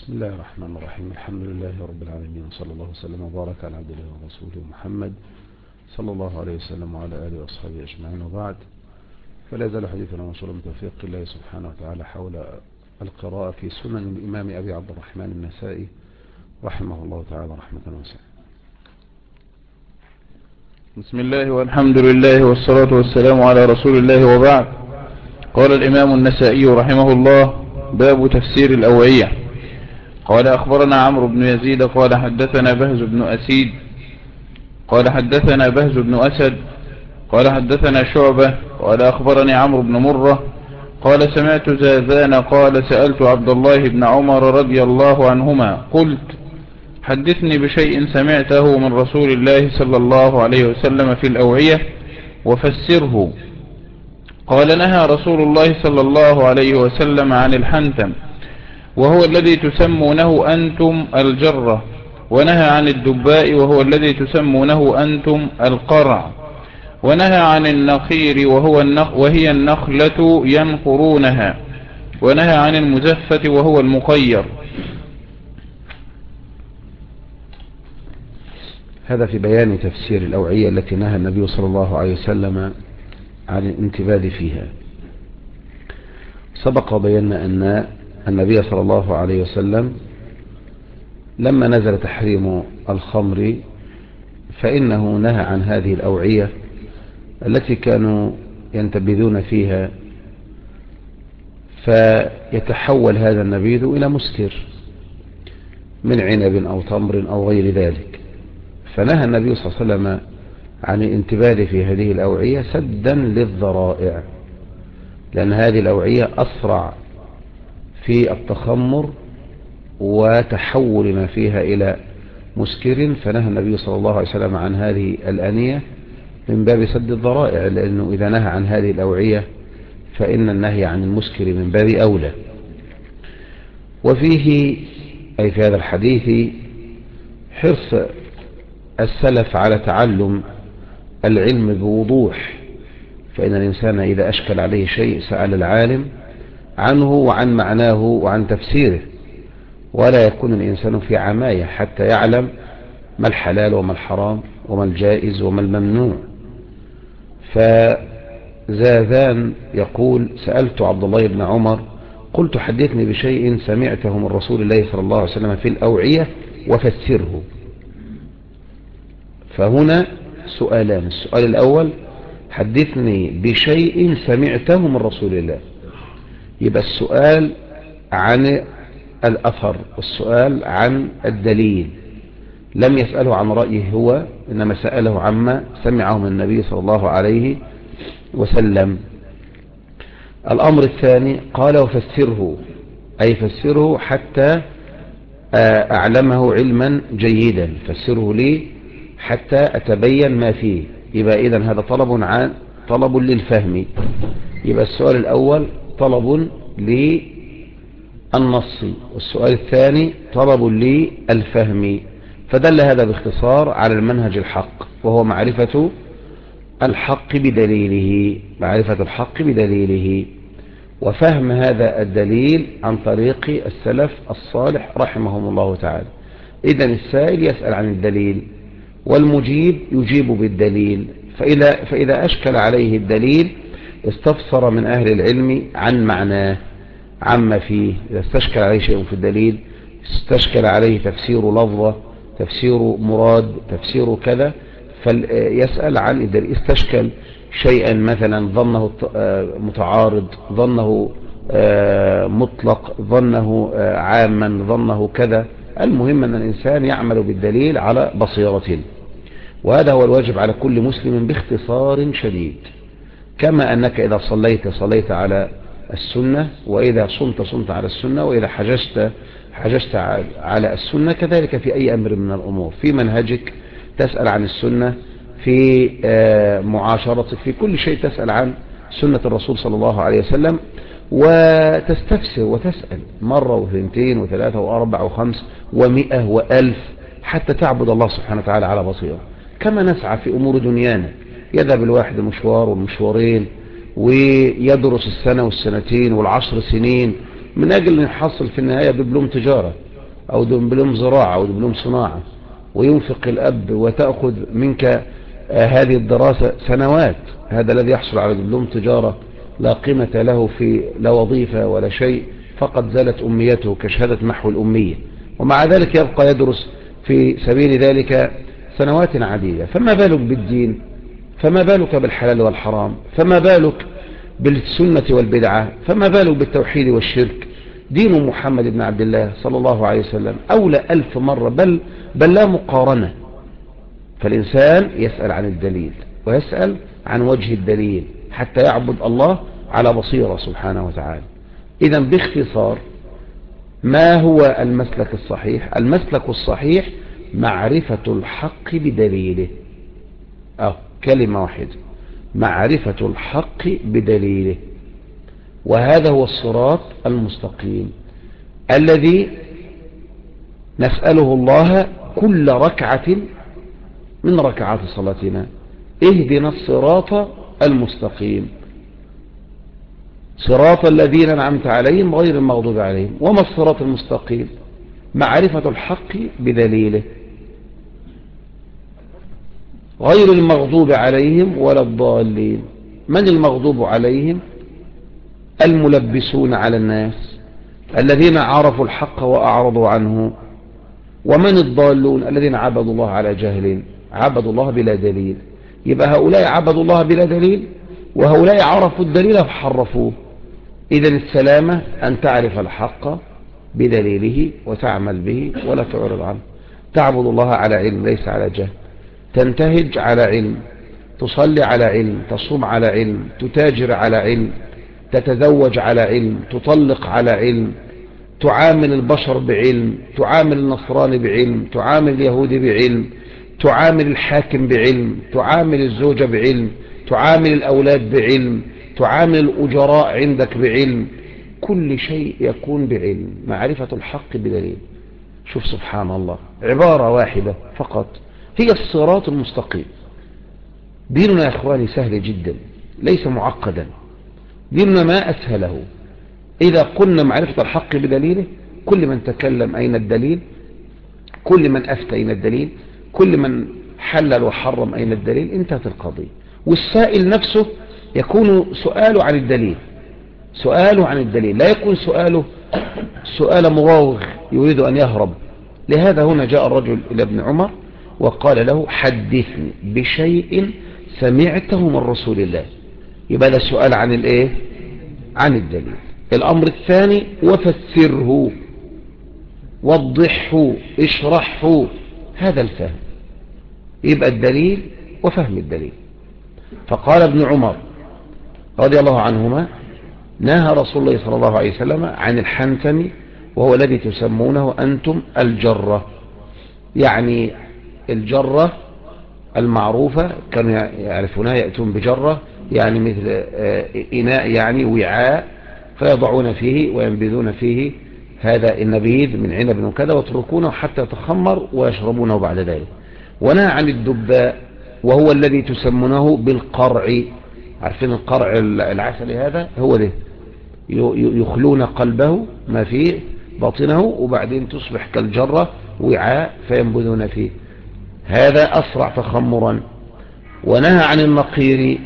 بسم الله الرحمن الرحيم. الحمد لله رب العالمين، صلى الله وسلم وبارك على عبد الله ورسوله محمد صلى الله عليه وسلم وعلى آله وأصحابه أجمعين، وبعد. فلا يزال حديثنا موصولا بتوفيق الله سبحانه وتعالى حول القراءة في سنن الإمام أبي عبد الرحمن النسائي رحمه الله تعالى رحمة واسعة. بسم الله والحمد لله والصلاة والسلام على رسول الله، وبعد. قال الإمام النسائي رحمه الله: باب تفسير الأوعية. قال: أخبرنا عمرو بن يزيد قال حدثنا بهز بن أسيد قال حدثنا بهز بن أسد قال حدثنا شعبة قال أخبرني عمرو بن مرة قال سمعت زاذان قال سألت عبد الله بن عمر رضي الله عنهما قلت: حدثني بشيء سمعته من رسول الله صلى الله عليه وسلم في الأوعية وفسره. قال: نهى رسول الله صلى الله عليه وسلم عن الحنتم، وهو الذي تسمونه أنتم الجرة، ونهى عن الدباء، وهو الذي تسمونه أنتم القرع، ونهى عن النخير وهي النخلة ينقرونها، ونهى عن المزفة وهو المقير. هذا في بيان تفسير الأوعية التي نهى النبي صلى الله عليه وسلم عن الانتباه فيها. سبق وبينا أن النبي صلى الله عليه وسلم لما نزل تحريم الخمر فإنه نهى عن هذه الأوعية التي كانوا ينتبذون فيها، فيتحول هذا النبيذ إلى مسكر من عنب أو تمر أو غير ذلك. فنهى النبي صلى الله عليه وسلم عن الانتباه في هذه الأوعية سدا للذرائع، لأن هذه الأوعية أسرع في التخمر وتحول ما فيها إلى مسكر، فنهى النبي صلى الله عليه وسلم عن هذه الأنية من باب سد الذرائع، لأنه إذا نهى عن هذه الأوعية فإن النهي عن المسكر من باب أولى. وفيه أي في هذا الحديث حرص السلف على تعلم العلم بوضوح، فإن الإنسان إذا أشكل عليه شيء سأل العالم عنه وعن معناه وعن تفسيره، ولا يكون الإنسان في عماية حتى يعلم ما الحلال وما الحرام وما الجائز وما الممنوع. فزاذان يقول: سألت عبد الله بن عمر قلت: حدثني بشيء سمعته من رسول الله صلى الله عليه وسلم في الأوعية وفسره. فهنا سؤالان: السؤال الأول: حدثني بشيء سمعته من رسول الله، يبقى السؤال عن الأثر والسؤال عن الدليل. لم يسأله عن رأيه هو، إنما سأله عما سمعه من النبي صلى الله عليه وسلم. الأمر الثاني قال: وفسره، أي فسره حتى أعلمه علما جيدا، فسره لي حتى أتبين ما فيه. يبقى إذن هذا طلب للفهم. يبقى السؤال الأول طلب للنص، والسؤال الثاني طلب للفهم. فدل هذا باختصار على المنهج الحق، وهو معرفة الحق بدليله، وفهم هذا الدليل عن طريق السلف الصالح رحمهم الله تعالى. إذن السائل يسأل عن الدليل، والمجيب يجيب بالدليل. فإذا أشكل عليه الدليل استفسر من أهل العلم عن معناه عما فيه. إذا استشكل عليه شيء في الدليل، استشكل عليه تفسير لفظة، تفسير مراد، تفسير كذا، فيسأل عن الدليل. استشكل شيئا مثلا ظنه متعارض، ظنه مطلق، ظنه عاما، ظنه كذا. المهم أن الإنسان يعمل بالدليل على بصيرة، وهذا هو الواجب على كل مسلم باختصار شديد. كما أنك إذا صليت على السنة، وإذا صمت على السنة، وإذا حججت على السنة، كذلك في أي أمر من الأمور في منهجك تسأل عن السنة، في معاشرتك، في كل شيء تسأل عن سنة الرسول صلى الله عليه وسلم، وتستفسر وتسأل مرة وثنتين وثلاثة وأربع وخمس ومئة وألف حتى تعبد الله سبحانه وتعالى على بصيرة. كما نسعى في أمور دنيانا، يذهب الواحد مشوار والمشوارين، ويدرس السنة والسنتين والعشر سنين من أجل أن يحصل في النهاية دبلوم تجارة، أو دبلوم زراعة أو دبلوم صناعة، وينفق الأب وتأخذ منك هذه الدراسة سنوات. هذا الذي يحصل على دبلوم تجارة لا قيمة له، في لا وظيفة ولا شيء، فقد زالت أميته كشهادة محو الأمية، ومع ذلك يبقى يدرس في سبيل ذلك سنوات عديدة. فما بالك بالدين؟ فما بالك بالحلال والحرام؟ فما بالك بالسنة والبدعة؟ فما بالك بالتوحيد والشرك؟ دين محمد بن عبد الله صلى الله عليه وسلم أولى 1000 مرة، بل لا مقارنة. فالإنسان يسأل عن الدليل ويسأل عن وجه الدليل حتى يعبد الله على بصيرة سبحانه وتعالى. إذن باختصار، ما هو المسلك الصحيح؟ المسلك الصحيح معرفة الحق بدليله، كلمة واحدة، معرفة الحق بدليله. وهذا هو الصراط المستقيم الذي نسأله الله كل ركعة من ركعات صلاتنا: اهدنا الصراط المستقيم، صراط الذين أنعمت عليهم غير المغضوب عليهم. وما الصراط المستقيم؟ معرفة الحق بدليله، غير المغضوب عليهم ولا الضالين. من المغضوب عليهم؟ الملبسون على الناس الذين عرفوا الحق وأعرضوا عنه. ومن الضالون؟ الذين عبدوا الله على جهل، عبدوا الله بلا دليل. يبقى هؤلاء عبدوا الله بلا دليل، وهؤلاء عرفوا الدليل فحرفوه. إذن السلامة أن تعرف الحق بدليله وتعمل به ولا تعرض عنه. تعبد الله على علم ليس على جهل، تنتهج على علم، تصلي على علم، تصوم على علم، تتاجر على علم، تتزوج على علم، تطلق على علم، تعامل البشر بعلم، تعامل النصراني بعلم، تعامل اليهودي بعلم، تعامل الحاكم بعلم، تعامل الزوجة بعلم، تعامل الأولاد بعلم، تعامل الأجراء عندك بعلم. كل شيء يكون بعلم. معرفة الحق بدليل. شوف سبحان الله، عبارة واحدة فقط هي الصراط المستقيم. ديننا يا إخواني سهل جدا، ليس معقدا. ديننا ما أسهله. إذا قلنا معرفة الحق بدليله، كل من تكلم أين الدليل، كل من أفتى أين الدليل، كل من حلل وحرم أين الدليل، انتهت القضية. والسائل نفسه يكون سؤاله عن الدليل، سؤاله عن الدليل، لا يكون سؤاله سؤال مراوغ يريد أن يهرب. لهذا هنا جاء الرجل إلى ابن عمر وقال له: حدثني بشيء سمعته من رسول الله. يبقى ده السؤال عن الايه؟ عن الدليل. الأمر الثاني: وفسره، وضحه، اشرحه. هذا الفهم. يبقى الدليل وفهم الدليل. فقال ابن عمر رضي الله عنهما: نهى رسول الله صلى الله عليه وسلم عن الحنتم، وهو الذي تسمونه أنتم الجرة. يعني الجرة المعروفة كانوا يعرفونها، يأتون بجرة يعني مثل إناء، يعني وعاء، فيضعون فيه وينبذون فيه هذا النبيذ من عنب وكذا، ويتركونه حتى يتخمر ويشربونه بعد ذلك. ونهى عن الدباء، وهو الذي تسمونه بالقرع. عارفين القرع العسلي؟ هذا هو ده، يخلون قلبه ما فيه باطنه، وبعدين تصبح كالجرة وعاء فينبذون فيه. هذا أسرع تخمرا. ونهى عن النقير،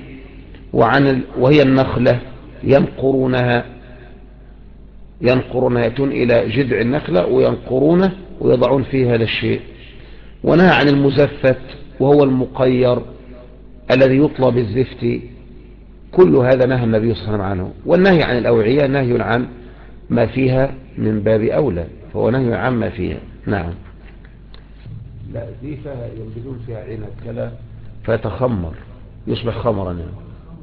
وهي النخلة، ينقرونها يأتون إلى جذع النخلة وينقرونه ويضعون فيه هذا الشيء. ونهى عن المزفت، وهو المقير الذي يطلى بالزفت. كل هذا نهى النبي صلى الله عليه وسلم عنه. والنهي عن الأوعية نهي عن ما فيها من باب أولى، فهو نهي عن ما فيها. نعم. لا، دي فيها ينبذون فيها عنب كلا فيتخمر، يصبح خمرا. يعني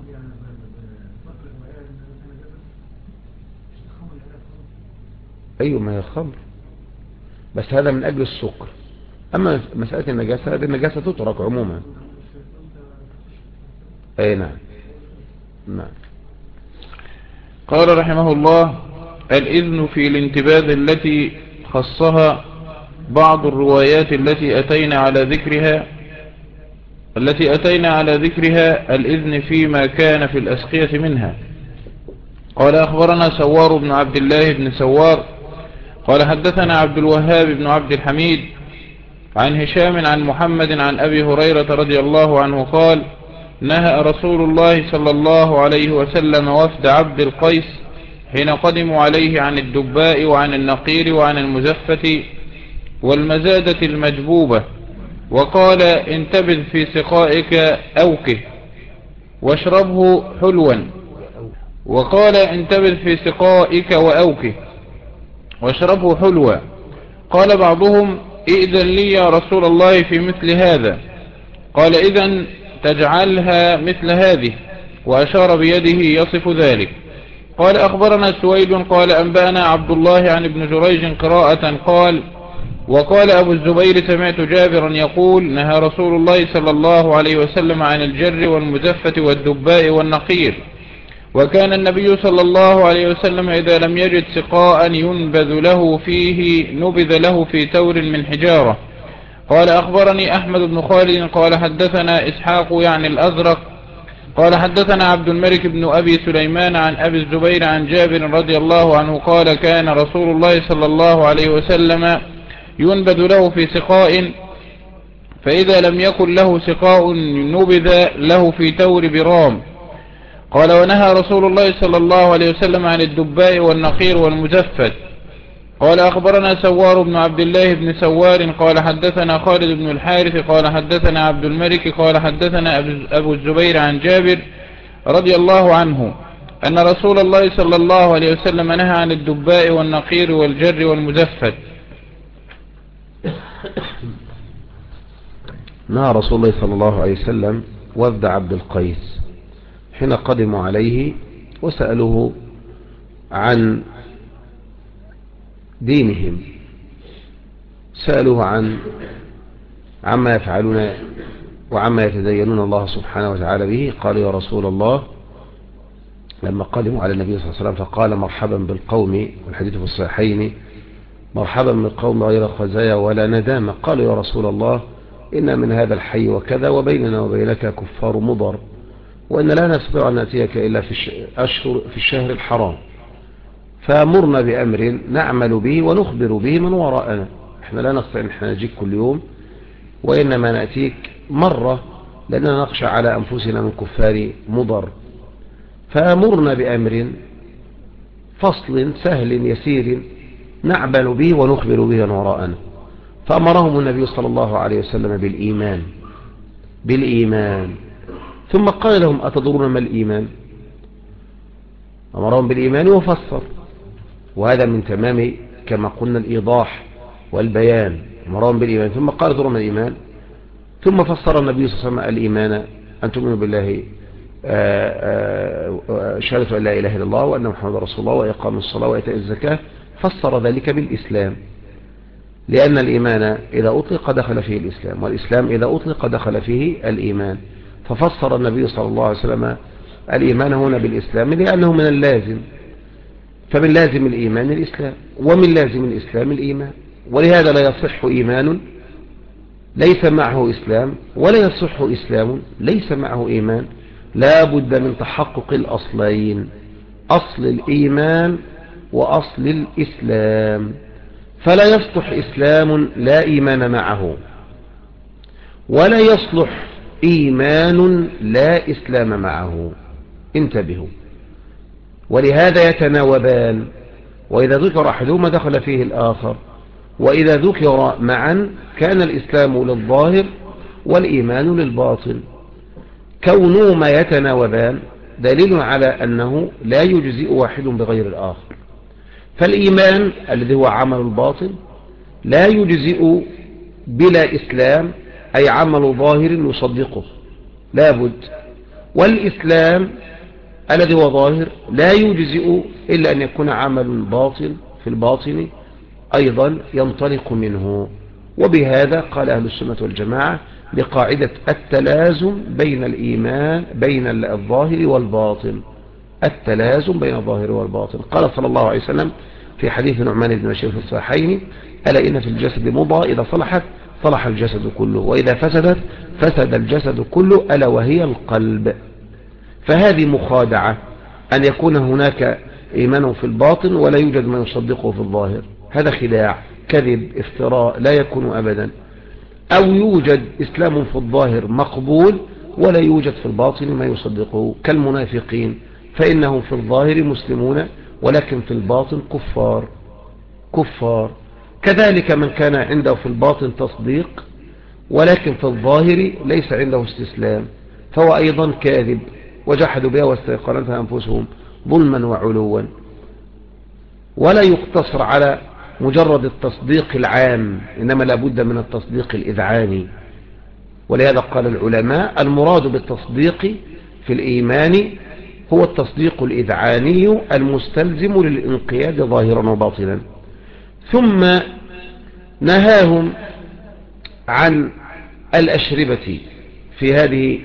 أيوة، ما هي الخمر، بس هذا من أجل السكر. أما مسألة النجاسة، هذه النجاسة تترك عموما. أي نعم. نعم. قال رحمه الله: الإذن في الانتباذ التي خصها بعض الروايات التي أتينا على ذكرها الإذن فيما كان في الأسقية منها. قال: أخبرنا سوار بن عبد الله بن سوار قال حدثنا عبد الوهاب بن عبد الحميد عن هشام عن محمد عن أبي هريرة رضي الله عنه قال نهى رسول الله صلى الله عليه وسلم وفد عبد القيس حين قدموا عليه عن الدباء وعن النقير وعن المزفة والمزادة المجبوبة، وقال انتبذ في سقائك أوكه واشربه حلوا، وقال انتبذ في سقائك وأوكه واشربه حلوا. قال بعضهم ائذن لي يا رسول الله في مثل هذا، قال إذن تجعلها مثل هذه، وأشار بيده يصف ذلك. قال أخبرنا سويد قال أنبأنا عبد الله عن ابن جريج قراءة قال وقال أبو الزبير سمعت جابرا يقول نهى رسول الله صلى الله عليه وسلم عن الجر والمزفة والدباء والنقير، وكان النبي صلى الله عليه وسلم إذا لم يجد سقاء ينبذ له فيه نبذ له في تور من حجارة. قال أخبرني أحمد بن خالد قال حدثنا إسحاق يعني الأزرق قال حدثنا عبد الملك بن أبي سليمان عن أبي الزبير عن جابر رضي الله عنه قال كان رسول الله صلى الله عليه وسلم ينبذ له في سقاء، فإذا لم يكن له سقاء نبذ له في تور برام. قال ونهى رسول الله صلى الله عليه وسلم عن الدباء والنقير والمزفت. قال أخبرنا سوار بن عبد الله بن سوار قال حدثنا خالد بن الحارث قال حدثنا عبد الملك قال حدثنا أبو الزبير عن جابر رضي الله عنه أن رسول الله صلى الله عليه وسلم نهى عن الدباء والنقير والجر والمزفت. نهى رسول الله صلى الله عليه وسلم وفد عبد القيس حين قدموا عليه وسألوه عن دينهم، سألوه عما يفعلون وعما يتدينون الله سبحانه وتعالى به. قالوا يا رسول الله لما قدموا على النبي صلى الله عليه وسلم فقال مرحبا بالقوم، والحديث في الصحيحين مرحبا بالقوم غير خزايا ولا ندامة. قالوا يا رسول الله إن من هذا الحي وكذا وبيننا وبينك كفار مضر، وإن لا نستطيع أن نأتيك إلا في الشهر الحرام، فأمرنا بأمر نعمل به ونخبر به من وراءنا. احنا لا نستطيع ان احنا نجيك كل يوم، وإنما نأتيك مرة لأننا نخشى على أنفسنا من كفار مضر، فأمرنا بأمر فصل سهل يسير نعمل به ونخبر به من وراءنا. فأمرهم النبي صلى الله عليه وسلم بالإيمان ثم قال لهم أتدرون ما الإيمان؟ أمرهم بالإيمان وفسر، وهذا من تمام كما قلنا الإيضاح والبيان. أمرهم بالإيمان ثم قال أتدرون ما الإيمان؟ ثم فسر النبي صلى الله عليه وسلم الإيمان أن تؤمنوا بالله شهادة أن لا إله إلا الله وأن محمد رسول الله وإقام الصلاة وإيتاء الزكاة. فسر ذلك بالإسلام، لأن الإيمان إذا أطلق دخل فيه الإسلام، والإسلام إذا أطلق دخل فيه الإيمان. ففسر النبي صلى الله عليه وسلم الإيمان هنا بالإسلام لأنه من اللازم، فمن لازم الإيمان الإسلام، ومن لازم الإسلام الإيمان. ولهذا لا يصح إيمان ليس معه إسلام، ولا يصح إسلام ليس معه إيمان. لا بد من تحقق الأصلين، أصل الإيمان وأصل الإسلام. فلا يصلح إسلام لا إيمان معه، ولا يصلح إيمان لا إسلام معه. انتبهوا، ولهذا يتناوبان، وإذا ذكر أحدهما دخل فيه الآخر، وإذا ذكر معا كان الإسلام للظاهر والإيمان للباطن. كونهما يتناوبان دليل على أنه لا يجزئ واحد بغير الآخر. فالإيمان الذي هو عمل الباطن لا يجزئ بلا إسلام، أي عمل ظاهر يصدقه لابد. والإسلام الذي هو ظاهر لا يجزئ إلا أن يكون عمل باطن في الباطن أيضا ينطلق منه. وبهذا قال أهل السنة والجماعة لقاعدة التلازم بين الإيمان بين الظاهر والباطن، التلازم بين الظاهر والباطن. قال صلى الله عليه وسلم في حديث نعمان بن بشير في الصحيحين ألا إن في الجسد مضغة إذا صلحت صلح الجسد كله، وإذا فسدت فسد الجسد كله، ألا وهي القلب. فهذه مخادعة أن يكون هناك إيمان في الباطن ولا يوجد ما يصدقه في الظاهر. هذا خداع، كذب، افتراء، لا يكون أبدا. أو يوجد إسلام في الظاهر مقبول ولا يوجد في الباطن ما يصدقه، كالمنافقين، فإنهم في الظاهر مسلمون ولكن في الباطن كفار. كذلك من كان عنده في الباطن تصديق ولكن في الظاهر ليس عنده استسلام فهو أيضا كاذب. وجحدوا بها واستيقنتها أنفسهم ظلما وعلوا. ولا يقتصر على مجرد التصديق العام، إنما لابد من التصديق الإذعاني. ولهذا قال العلماء المراد بالتصديق في الإيمان هو التصديق الإذعاني المستلزم للانقياد ظاهرا وباطنا. ثم نهاهم عن الأشربة في هذه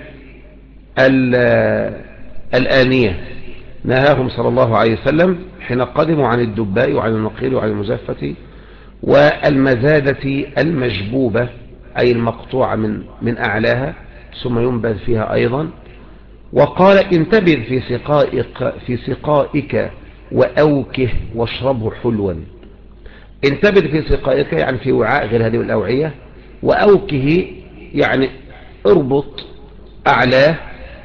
الآنية، نهاهم صلى الله عليه وسلم حين قدموا عن الدباء وعن النقيل وعن المزفة والمزادة المجبوبة، أي المقطوعة من أعلاها ثم ينبذ فيها أيضا. وقال انتبذ في سقائك وأوكه واشربه حلوا. انتبذ في سقائك يعني في وعاء غير هذه الأوعية، وأوكه يعني اربط أعلاه،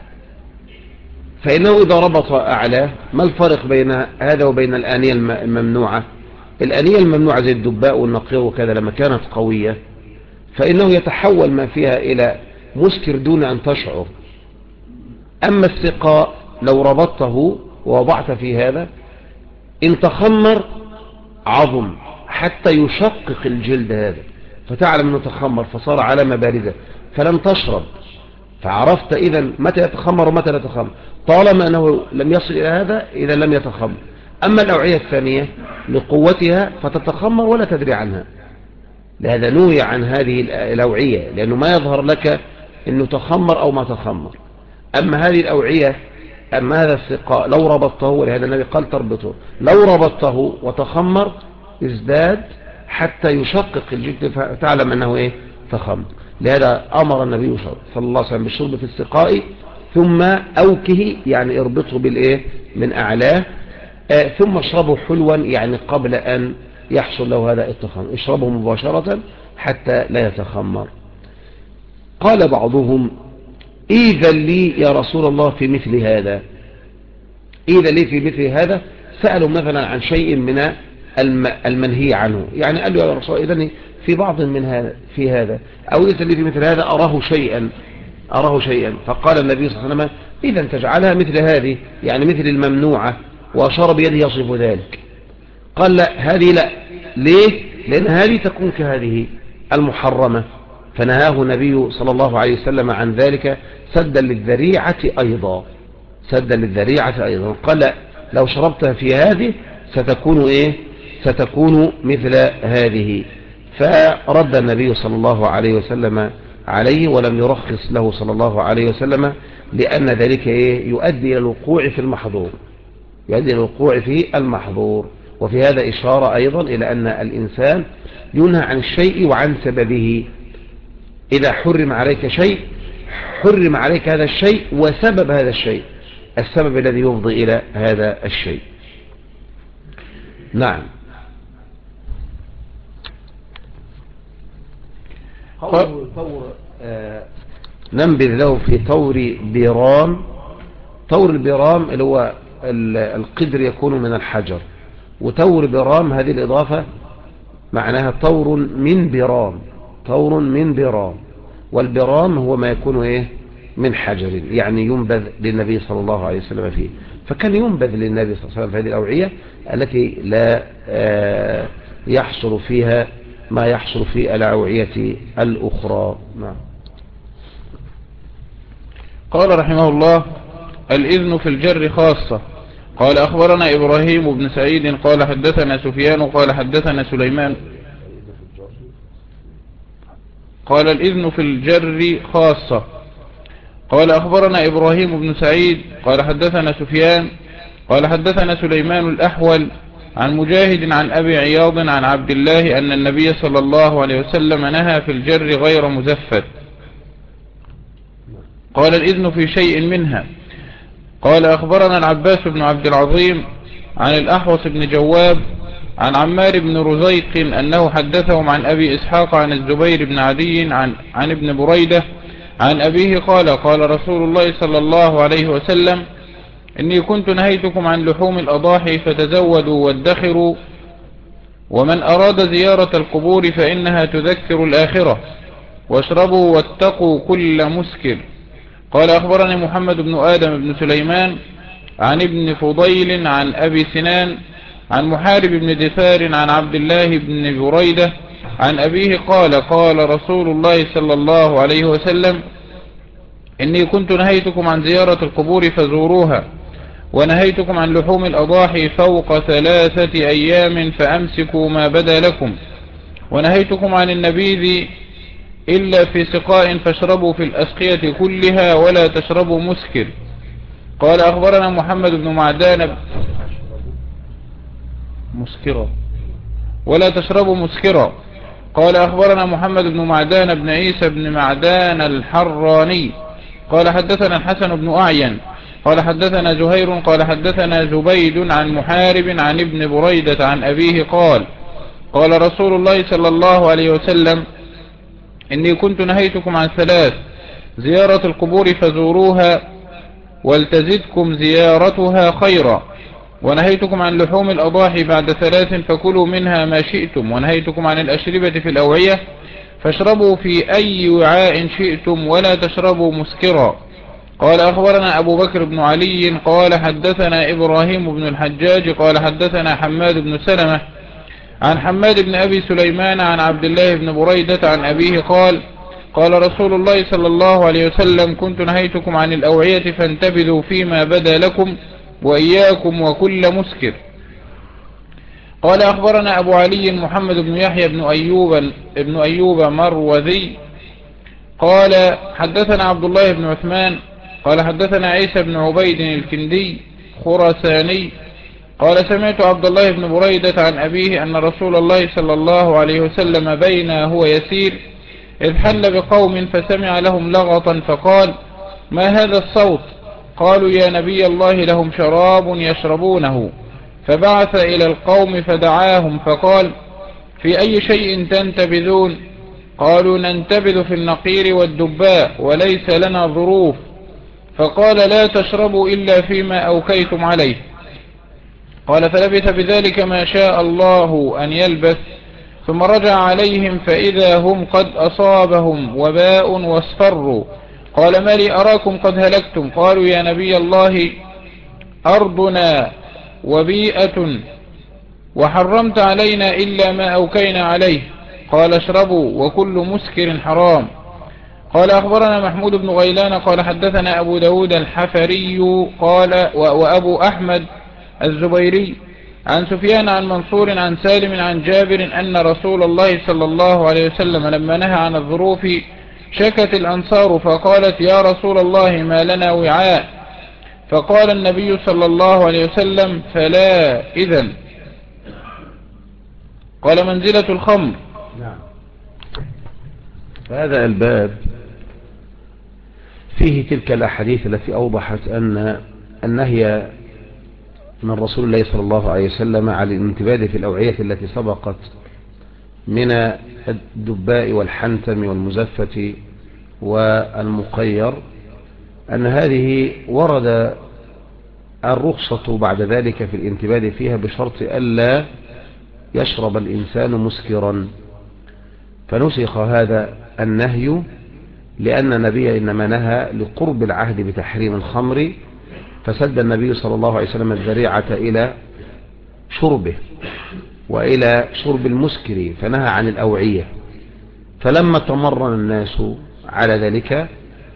فإنه إذا ربط أعلاه. ما الفرق بين هذا وبين الآنية الممنوعة؟ الآنية الممنوعة زي الدباء والنقير وكذا لما كانت قوية فإنه يتحول ما فيها إلى مسكر دون أن تشعر. أما السقاء لو ربطته ووضعت في هذا إن تخمر عظم حتى يشقق الجلد هذا فتعلم أنه تخمر فصار علامة باردة فلن تشرب، فعرفت إذا متى يتخمر ومتى لا يتخمر. طالما أنه لم يصل إلى هذا إذا لم يتخمر. أما الأوعية الثانية لقوتها فتتخمر ولا تدري عنها، لهذا نوي عن هذه الأوعية لأنه ما يظهر لك أنه تخمر أو ما تخمر. أما هذه الأوعية، أما هذا السقاء لو ربطته، ولهذا النبي قال تربطه، لو ربطته وتخمر ازداد حتى يشقق الجلد فتعلم أنه إيه تخمر. لهذا أمر النبي صلى الله عليه وسلم بالشرب في السقاء ثم أوكه يعني اربطه بالإيه من أعلاه، ثم اشربه حلوا يعني قبل أن يحصل له هذا التخمر، اشربه مباشرة حتى لا يتخمر. قال بعضهم إذا لي يا رسول الله في مثل هذا، إذا لي في مثل هذا، سألوا مثلا عن شيء من المنهي عنه، يعني قال له يا رسول الله إذن في بعض من هذا في هذا، أو إذا لي في مثل هذا أراه شيئا. فقال النبي صلى الله عليه وسلم إذا تجعلها مثل هذه يعني مثل الممنوعة، وأشار بيده يصف ذلك. قال لا هذه لا، ليه؟ لأن هذه تكون كهذه المحرمة، فنهاه النبي صلى الله عليه وسلم عن ذلك سدا للذريعة أيضا، قال لا لو شربتها في هذه ستكون إيه؟ ستكون مثل هذه. فرد النبي صلى الله عليه وسلم عليه ولم يرخص له صلى الله عليه وسلم، لأن ذلك إيه؟ يؤدي إلى الوقوع في المحظور. وفي هذا إشارة أيضا إلى أن الإنسان ينهى عن الشيء وعن سببه. إذا حرم عليك شيء حرم عليك هذا الشيء وسبب هذا الشيء، السبب الذي يفضي إلى هذا الشيء. نعم. ننبذ له في طور بيرام. طور البيرام اللي هو القدر يكون من الحجر، وطور بيرام هذه الإضافة معناها طور من بيرام، والبيرام هو ما يكون إيه من حجر، يعني ينبذ للنبي صلى الله عليه وسلم فيه. فكان ينبذ للنبي صلى الله عليه وسلم في هذه الأوعية التي لا يحصل فيها ما يحصل في الأوعية الأخرى. نعم. قال رحمه الله الإذن في الجر خاصة. قال أخبرنا إبراهيم بن سعيد قال حدثنا سفيان قال حدثنا سليمان. قال الإذن في الجر خاصة. قال أخبرنا إبراهيم بن سعيد قال حدثنا سفيان قال حدثنا سليمان الأحول عن مجاهد عن أبي عياض عن عبد الله أن النبي صلى الله عليه وسلم نهى في الجر غير مزفت. قال الإذن في شيء منها. قال أخبرنا العباس بن عبد العظيم عن الأحوص بن جواب عن عمار بن رزيق أنه حدثهم عن أبي إسحاق عن الزبير بن عدي عن ابن بريدة عن أبيه قال قال رسول الله صلى الله عليه وسلم إني كنت نهيتكم عن لحوم الأضاحي فتزودوا وادخروا، ومن أراد زيارة القبور فإنها تذكر الآخرة، واشربوا واتقوا كل مسكر. قال أخبرني محمد بن آدم بن سليمان عن ابن فضيل عن أبي سنان عن محارب بن دثار عن عبد الله بن بريدة عن أبيه قال قال رسول الله صلى الله عليه وسلم إني كنت نهيتكم عن زيارة القبور فزوروها، ونهيتكم عن لحوم الأضاحي فوق 3 أيام فأمسكوا ما بدا لكم، ونهيتكم عن النبيذ إلا في سقاء فاشربوا في الأسقية كلها ولا تشربوا مسكر. قال أخبرنا محمد بن معدان مسكرا ولا تشربوا مسكرا. قال أخبرنا محمد بن معدان بن عيسى بن معدان الحراني قال حدثنا الحسن بن أعين قال حدثنا زهير قال حدثنا زبيد عن محارب عن ابن بريدة عن أبيه قال قال رسول الله صلى الله عليه وسلم إني كنت نهيتكم عن 3: زيارة القبور فزوروها ولتزدكم زيارتها خيرا، ونهيتكم عن لحوم الأضاحي بعد 3 فكلوا منها ما شئتم، ونهيتكم عن الأشربة في الأوعية فاشربوا في أي وعاء شئتم ولا تشربوا مسكرا. قال أخبرنا أبو بكر بن علي قال حدثنا إبراهيم بن الحجاج قال حدثنا حماد بن سلمة عن حماد بن أبي سليمان عن عبد الله بن بريدة عن أبيه قال قال رسول الله صلى الله عليه وسلم كنت نهيتكم عن الأوعية فانتبذوا فيما بدا لكم وإياكم وكل مسكر. قال أخبرنا أبو علي محمد بن يحيى بن أيوب مروذي قال حدثنا عبد الله بن عثمان قال حدثنا عيسى بن عبيد الكندي خراساني قال سمعت عبد الله بن بريدة عن أبيه أن رسول الله صلى الله عليه وسلم بينا هو يسير إذ حل بقوم فسمع لهم لغطا فقال ما هذا الصوت؟ قالوا يا نبي الله لهم شراب يشربونه، فبعث إلى القوم فدعاهم فقال في أي شيء تنتبذون؟ قالوا ننتبذ في النقير والدباء وليس لنا ظروف، فقال لا تشربوا إلا فيما أوكيتم عليه. قال فلبث بذلك ما شاء الله أن يلبث، ثم رجع عليهم فإذا هم قد أصابهم وباء واصفروا. قال ما لي أراكم قد هلكتم؟ قالوا يا نبي الله أرضنا وبيئة وحرمت علينا إلا ما أوكينا عليه. قال اشربوا وكل مسكر حرام. قال أخبرنا محمود بن غيلان قال حدثنا أبو داود الحفري قال وأبو أحمد الزبيري عن سفيان عن منصور عن سالم عن جابر أن رسول الله صلى الله عليه وسلم لما نهى عن الظروف شكت الأنصار فقالت يا رسول الله ما لنا وعاء، فقال النبي صلى الله عليه وسلم فلا إذن. قال منزلة الخمر. نعم. هذا الباب فيه تلك الأحاديث التي أوضحت أن النهي من رسول الله صلى الله عليه وسلم على الانتباه في الأوعية التي سبقت من الدباء والحنتم والمزفة والمقير، أن هذه ورد الرخصة بعد ذلك في الانتباه فيها بشرط ألا يشرب الإنسان مسكرا، فنسخ هذا النهي لأن النبي إنما نهى لقرب العهد بتحريم الخمر، فسد النبي صلى الله عليه وسلم الذريعة إلى شربه وإلى شرب المسكر فنهى عن الأوعية. فلما تمرن الناس على ذلك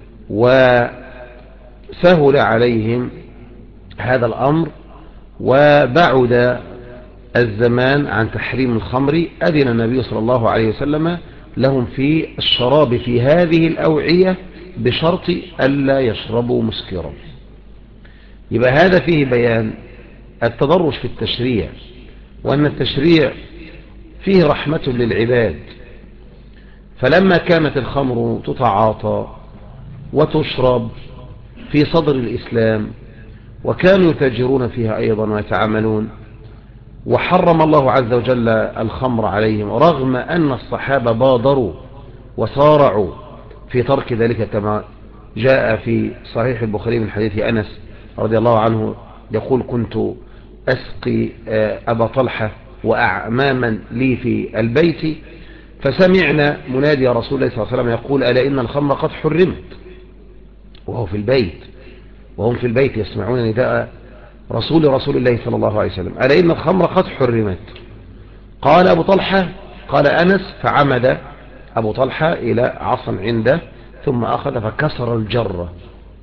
وسهل عليهم هذا الأمر وبعد الزمان عن تحريم الخمر، أذن النبي صلى الله عليه وسلم لهم في الشراب في هذه الأوعية بشرط ألا يشربوا مسكرا. يبقى هذا فيه بيان التدرج في التشريع، وأن التشريع فيه رحمة للعباد. فلما كانت الخمر تتعاطى وتشرب في صدر الإسلام وكانوا يتاجرون فيها أيضا ويتعاملون، وحرم الله عز وجل الخمر عليهم، رغم أن الصحابة بادروا وصارعوا في ترك ذلك، كما جاء في صحيح البخاري من حديث أنس رضي الله عنه يقول: كنت أسقي أبا طلحة وأعماما لي في البيت، فسمعنا منادي رسول الله صلى الله عليه وسلم يقول: ألا إن الخمر قد حرمت، وهو في البيت، وهم في البيت يسمعون نداء رسول الله صلى الله عليه وسلم: ألا إن الخمر قد حرمت. قال أبو طلحة، قال أنس: فعمد أبو طلحة إلى عصا عنده ثم أخذ فكسر الجرة.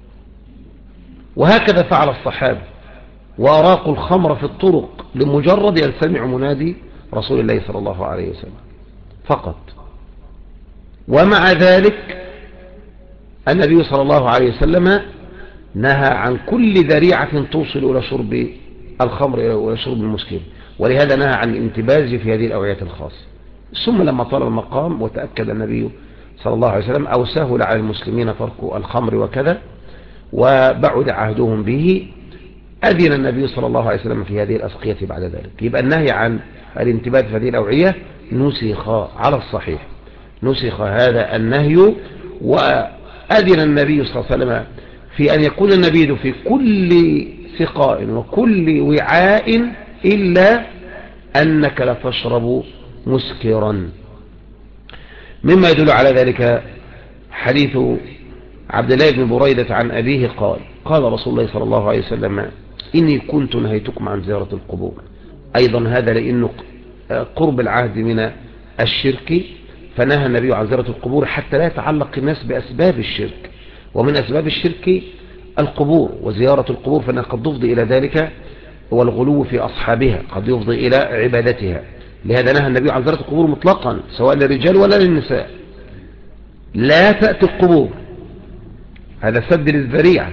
وهكذا فعل الصحابة، وأراقوا الخمر في الطرق لمجرد أن سمعوا منادي رسول الله صلى الله عليه وسلم فقط. ومع ذلك النبي صلى الله عليه وسلم نهى عن كل ذريعة توصل إلى شرب الخمر وإلى شرب المسكر، ولهذا نهى عن الانتباز في هذه الأوعية الخاصة. ثم لما طال المقام وتأكد النبي صلى الله عليه وسلم أو سهل على المسلمين ترك الخمر وكذا وبعد عهدهم به، أذن النبي صلى الله عليه وسلم في هذه الأسقية بعد ذلك. يبقى النهي عن الانتباه في هذه الأوعية نسخ على الصحيح، نسخ هذا النهي، وأذن النبي صلى الله عليه وسلم في أن يكون النبيذ في كل سقاء وكل وعاء إلا أنك لا تشرب مسكرا. مما يدل على ذلك حديث عبد الله بن بريدة عن أبيه قال: قال رسول الله صلى الله عليه وسلم: إني كنت نهيتكم عن زيارة القبور. أيضا هذا لأنه قرب العهد من الشرك، فنهى النبي عن زيارة القبور حتى لا يتعلق الناس بأسباب الشرك، ومن أسباب الشرك القبور وزيارة القبور، فإنها قد تفضي إلى ذلك، والغلو في أصحابها قد يفضي إلى عبادتها. لهذا نهى النبي عن زيارة القبور مطلقا، سواء للرجال ولا للنساء. لا تأتي القبور، هذا سد للذريعة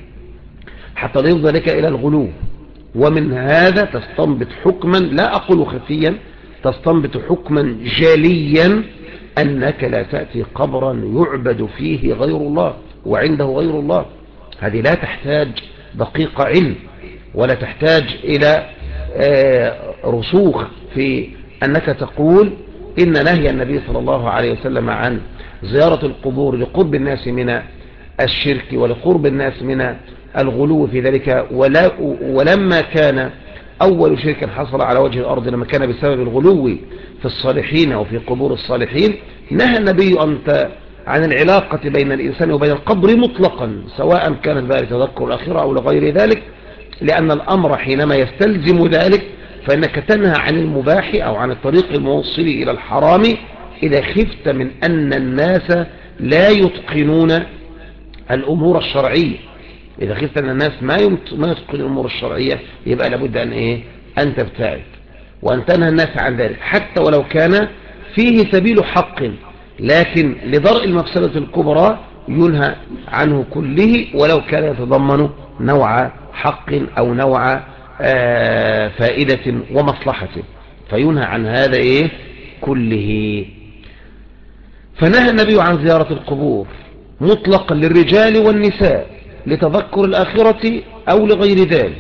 حتى لا يفضي لك إلى الغلو. ومن هذا تستنبط حكما، لا أقول خفيا، تستنبط حكما جليا، أنك لا تأتي قبرا يعبد فيه غير الله وعنده غير الله. هذه لا تحتاج دقيق علم، ولا تحتاج إلى رسوخ في أنك تقول إن نهي النبي صلى الله عليه وسلم عن زيارة القبور لقرب الناس من الشرك ولقرب الناس من الغلو في ذلك. ولما كان أول شرك حصل على وجه الأرض لما كان بسبب الغلو في الصالحين أو في قبور الصالحين، نهى النبي عن العلاقة بين الإنسان وبين القبر مطلقا، سواء كانت ذلك تذكر الآخرة أو لغير ذلك، لأن الأمر حينما يستلزم ذلك فإنك تنهى عن المباح أو عن الطريق الموصل إلى الحرام إذا خفت من أن الناس لا يتقنون الأمور الشرعية. إذا خفت أن الناس ما يتقن الأمور الشرعية، يبقى لابد أن تبتعد وأن تنهى الناس عن ذلك، حتى ولو كان فيه سبيل حق، لكن لدرء المفسدة الكبرى ينهى عنه كله، ولو كان يتضمن نوع حق أو نوع فائدة ومصلحة، فينهى عن هذا كله. فنهى النبي عن زيارة القبور مطلقا للرجال والنساء لتذكر الآخرة أو لغير ذلك،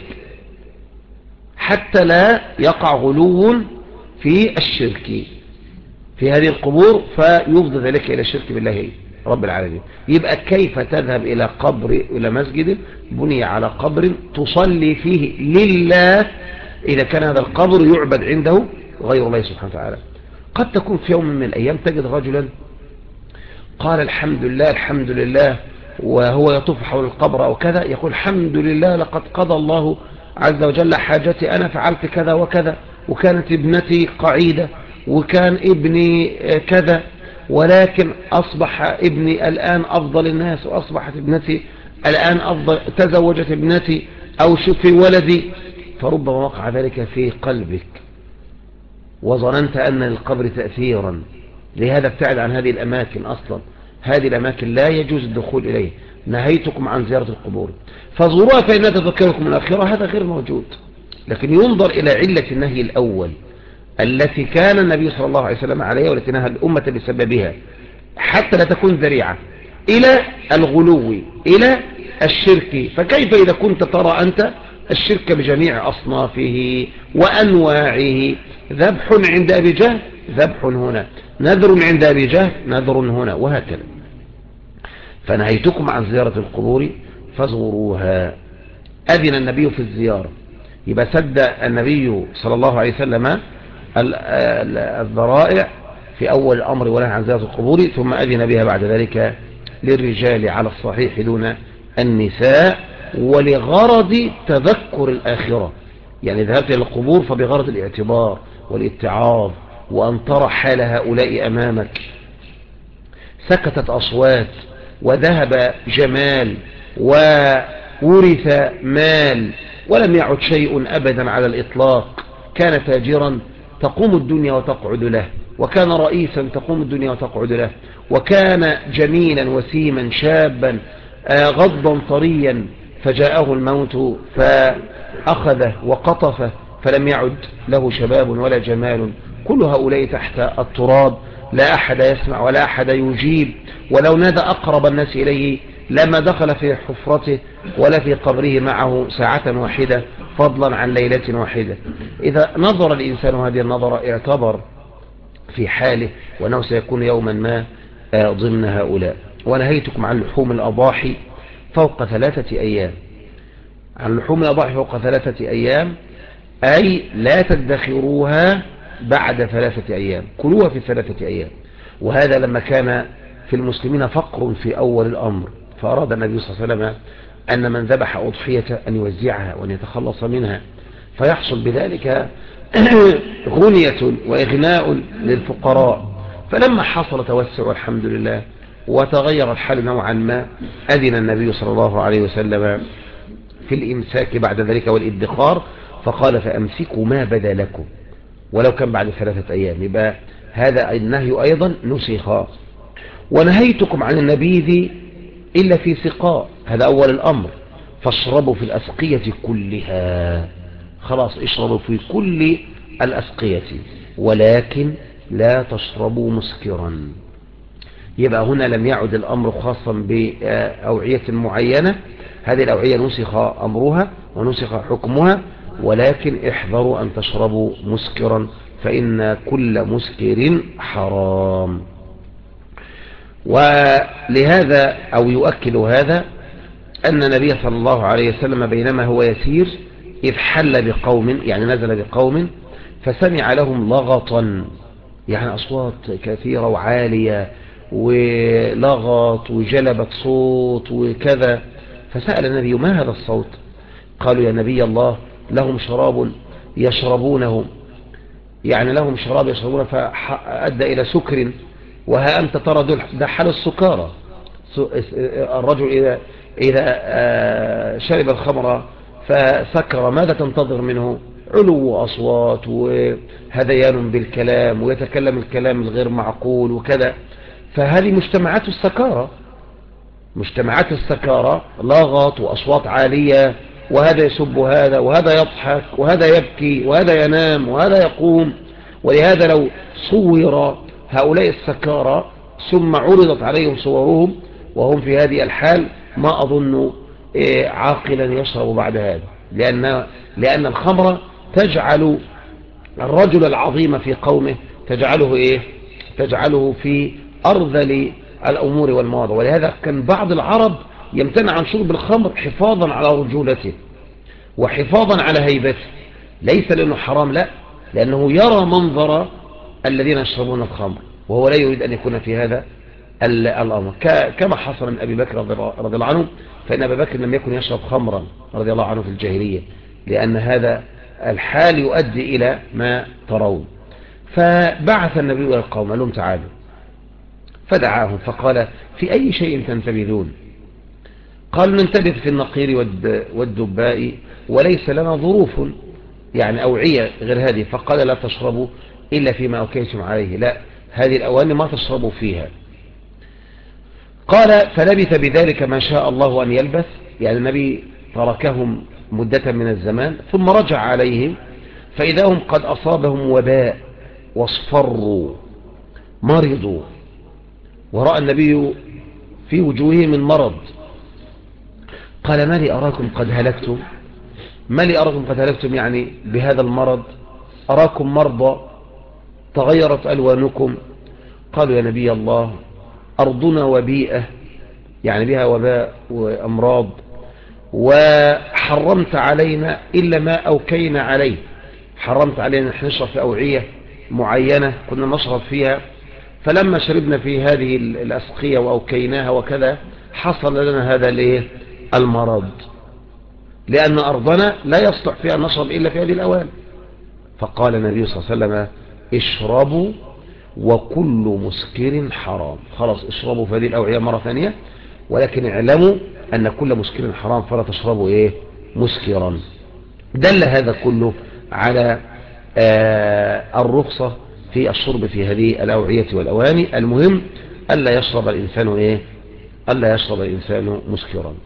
حتى لا يقع غلو في الشرك في هذه القبور فيفضي ذلك إلى الشرك بالله رب العالمين. يبقى كيف تذهب إلى قبر، إلى مسجد بني على قبر تصلي فيه لله إذا كان هذا القبر يعبد عنده غير الله سبحانه وتعالى؟ قد تكون في يوم من الأيام تجد رجلا قال الحمد لله الحمد لله، وهو يطوف حول القبر أو كذا يقول الحمد لله لقد قضى الله عز وجل حاجتي، أنا فعلت كذا وكذا، وكانت ابنتي قعيدة، وكان ابني كذا، ولكن أصبح ابني الآن أفضل الناس، وأصبحت ابنتي الآن أفضل، تزوجت ابنتي أو شفي ولدي. فربما وقع ذلك في قلبك وظننت أن للقبر تأثيرا، لهذا ابتعد عن هذه الأماكن. أصلا هذه الأماكن لا يجوز الدخول إليه، نهيتكم عن زيارة القبور فزوروها فإنها تذكركم الآخرة، هذا غير موجود. لكن ينظر إلى علة النهي الأول التي كان النبي صلى الله عليه وسلم عليها والتي نهى الأمة بسببها، حتى لا تكون ذريعة إلى الغلو إلى الشرك. فكيف إذا كنت ترى أنت الشرك بجميع أصنافه وأنواعه. ذبح عند أبي جهل ذبح هنا، نذر عند أبي جهل نذر هنا، وهكذا. فنهيتكم عن زيارة القبور فزوروها. أذن النبي في الزيارة، يبقى سد النبي صلى الله عليه وسلم الذرائع في أول الأمر ونهى عن زيارة القبور، ثم أذن بها بعد ذلك للرجال على الصحيح دون النساء، ولغرض تذكر الآخرة. يعني ذهبت إلى القبور فبغرض الاعتبار والاتعاظ، وأن ترى حال هؤلاء أمامك. سكتت أصوات وذهب جمال وورث مال، ولم يعد شيء أبدا على الإطلاق. كان تاجرا تقوم الدنيا وتقعد له، وكان رئيسا تقوم الدنيا وتقعد له، وكان جميلا وسيما شابا غضا طريا، فجاءه الموت فأخذه وقطفه، فلم يعد له شباب ولا جمال. كل هؤلاء تحت التراب، لا أحد يسمع ولا أحد يجيب، ولو نادى أقرب الناس إليه لما دخل في حفرته ولا في قبره معه ساعة واحدة، فضلا عن ليلة واحدة. إذا نظر الإنسان هذه النظرة اعتبر في حاله، وأنه سيكون يوما ما ضمن هؤلاء. ونهيتكم عن لحوم الأضاحي فوق 3 أيام. عن لحوم الأضاحي فوق 3 أيام أي لا تدخروها بعد 3 أيام، كلوها في 3 أيام. وهذا لما كان في المسلمين فقر في أول الأمر، فأراد النبي صلى الله عليه وسلم أن من ذبح أضحية أن يوزعها وأن يتخلص منها، فيحصل بذلك غنية وإغناء للفقراء. فلما حصل توسع الحمد لله وتغير الحال نوعا ما، أذن النبي صلى الله عليه وسلم في الإمساك بعد ذلك والإدخار، فقال فأمسكوا ما بدا لكم ولو كان بعد 3 أيام. يبقى هذا النهي أيضا نسخ. ونهيتكم عن النبيذ إلا في سقاء، هذا أول الأمر. فاشربوا في الأسقية كلها، خلاص اشربوا في كل الأسقية، ولكن لا تشربوا مسكرا. يبقى هنا لم يعد الأمر خاصا بأوعية معينة، هذه الأوعية نسخ أمرها ونسخ حكمها، ولكن احذروا أن تشربوا مسكرا، فإن كل مسكر حرام. ولهذا أو يؤكد هذا أن النبي صلى الله عليه وسلم بينما هو يسير إذ حل بقوم، يعني نزل بقوم، فسمع لهم لغطا، يعني أصوات كثيرة وعالية ولغط وجلبت صوت وكذا. فسأل النبي ما هذا الصوت؟ قالوا يا نبي الله لهم شراب يشربونه، يعني لهم شراب يشربونه فأدى إلى سكر، وها أنت ترى ده حال السكارى. الرجل إذا شرب الخمر فسكر ماذا تنتظر منه؟ علو أصوات وهذيان بالكلام، ويتكلم الكلام الغير معقول وكذا. فهذه مجتمعات السكارى، مجتمعات السكارى، لغط وأصوات عالية، وهذا يسب هذا وهذا يضحك وهذا يبكي وهذا ينام وهذا يقوم. ولهذا لو صور هؤلاء السكارى ثم عرضت عليهم صورهم وهم في هذه الحال، ما أظن عاقلا يشرب بعد هذا، لأن الخمر تجعل الرجل العظيم في قومه، تجعله في أرذل الأمور والمواضع. ولهذا كان بعض العرب يمتنع عن شرب الخمر حفاظا على رجولته وحفاظا على هيبته، ليس لأنه حرام، لا، لأنه يرى منظر الذين يشربون الخمر، وهو لا يريد أن يكون في هذا الأمر. كما حصل من أبي بكر رضي الله عنه، فإن أبي بكر لم يكن يشرب خمرا رضي الله عنه في الجاهلية، لأن هذا الحال يؤدي إلى ما ترون. فبعث النبي إلى القوم قال لهم تعالوا، فدعاهم فقال في أي شيء تنتبذون؟ قالوا ننتبذ في النقير والدباء وليس لنا ظروف، يعني أوعية غير هذه. فقال لا تشربوا إلا فيما أوكيتم عليه، لا، هذه الأواني ما تشربوا فيها. قال فلبث بذلك ما شاء الله أن يلبث، يعني النبي تركهم مدة من الزمان ثم رجع عليهم فإذا هم قد أصابهم وباء واصفروا مرضوا، ورأى النبي في وجوههم المرض. قال ما لي أراكم قد هلكتم؟ ما لي أراكم قد هلكتم يعني بهذا المرض، أراكم مرضى تغيرت ألوانكم. قالوا يا نبي الله أرضنا وبيئة، يعني بها وباء وأمراض، وحرمت علينا إلا ما أوكينا عليه، حرمت علينا نحن نشرب في أوعية معينة كنا نشرب فيها، فلما شربنا في هذه الأسقية وأوكيناها وكذا حصل لنا هذا المرض، لأن أرضنا لا يصلح فيها نشرب إلا في هذه الأوان. فقال النبي صلى الله عليه وسلم اشربوا وكل مسكر حرام. خلاص اشربوا في هذه الأوعية مرة ثانية، ولكن اعلموا أن كل مسكر حرام فلا تشربوا مسكرا. دل هذا كله على الرخصة في الشرب في هذه الأوعية والأواني. المهم ألا يشرب الإنسان ألا يشرب الإنسان مسكرا.